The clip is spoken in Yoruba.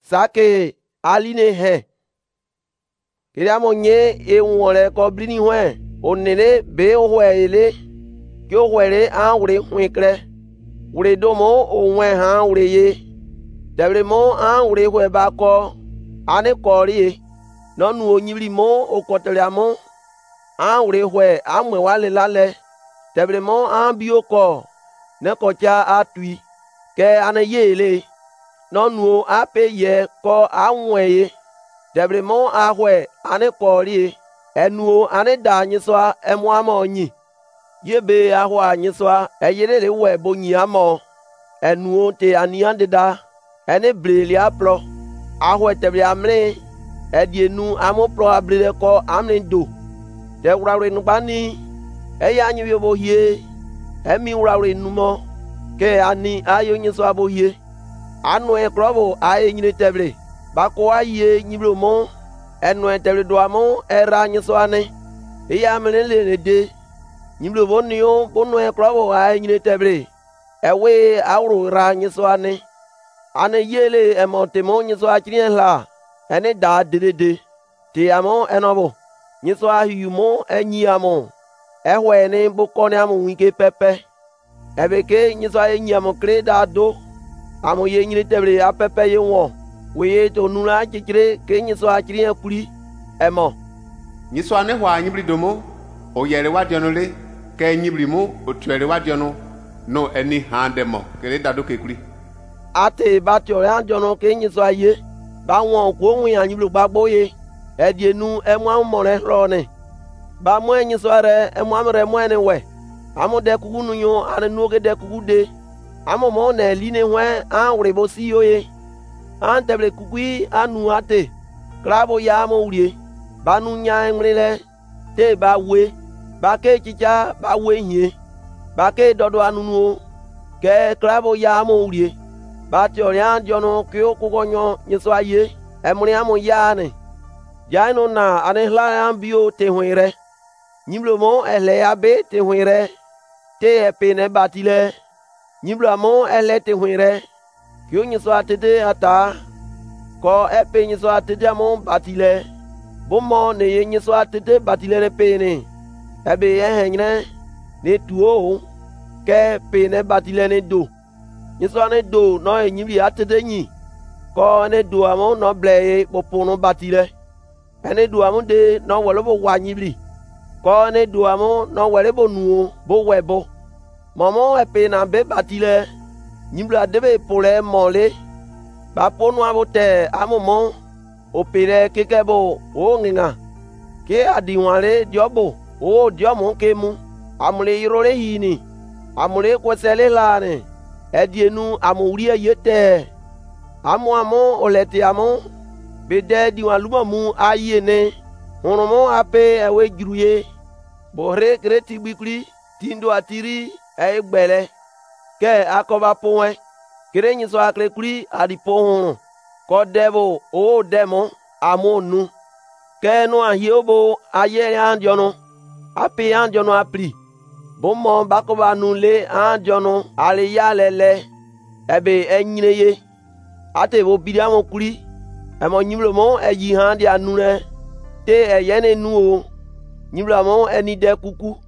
sake aline he kiriamo nye e wole ko blini hwe onele be ohwele ki ohwele an wure hwekre wure domo onwe ha wure ye debre mo an wure hwe ba ko ane kori no nu onyibri mo okotere mo an wure hwe amwe wale lale debre mo an bi oko ne ko cha atui ke ane yele no nu ape ye ko anwe ye debre mo ahwe ane kori enu ane da nyiswa emu amo nyi yebe ahwa nyiswa eyele we bonyi amo enu te aniande da ene breli aplo ahwe tebre amre edienu amo pro abrele ko amre do te wrawre nubani eya anyi yobo hie emi wrawre numo ke ani ayo nyiswa bo hie anu e krobo aye nyine tebre bako aye nyibro mo enu e tebre do amo era nyiswa ne eya amre le de nyibro bonio bonu e krobo aye nyine tebre ewe awro ra nyiswa ne ane yele emotemo nyiswa chirien la ene da dedede te amo enobo nyiswa yumo enyi amo ehwe ne bokone amo wike pepe ebeke nyiswa enyi amo kreda do amo ye nyire tebre apepe ye won we to nura chichire ke nyiswa chirien kuri emo nyiswa ne hwa nyibri domo o yere wadiono le ke nyibri mu otuere wadiono no eni handemo kere da do ke kuri ate batio ya jono ke nyiswa ye ba won ko win anyiblo gbagbo ye edienu emu amore rone ba mo nyiswa re emu amre mo ene we amude kugunu yo ane nuoge de kugude amo mo na line hwe anwre bo si yo ye anteble kugui anu ate krabo ya mo urie banu nya enwrele te ba we ba ke chicha ba we hie ba ke dodo anunu ke krabo ya mo urie ba ti oria jono ke okugonyo nyiswa ye emri amo ya ne jaino na ane hla ambio te hwere nyimlo mo ele abe te hwere te epene batile nyiblo amo ele te hwere ki nyiswa tete ata ko epe nyiswa tete amo batile bomo ne ye nyiswa tete batile ne pene ebe ye henyre ne tuo ke pene batile ne do nyiswa ne do no enyibli atete nyi ko ne do amo no ble popunu batile ene do amo de no wolo bo wanyibli ko ne do amo no wele bo nu bo webo momo epe na be batile nyibla debe pole mole ba ponu abote amomo opere kekebo o nginga ke adiwale diobo o diomo kemu amule irole hini amule kwesele lane edienu amurie yete amo olete amo bede diwan mu ayene honomo ape ewe juruye bore kreti bikuri tindo atiri egbele ke akoba powe kire nyiso akre kuri adipo hono ko debo o demo amonu ke no ahiobo aye andiono ape andiono apri bomo bakoba nule andiono aliya lele ebe enyineye ate bo bidiamo kuri emo nyimlo mo eyi handi anure te eyene nu o nyimlo mo eni de kuku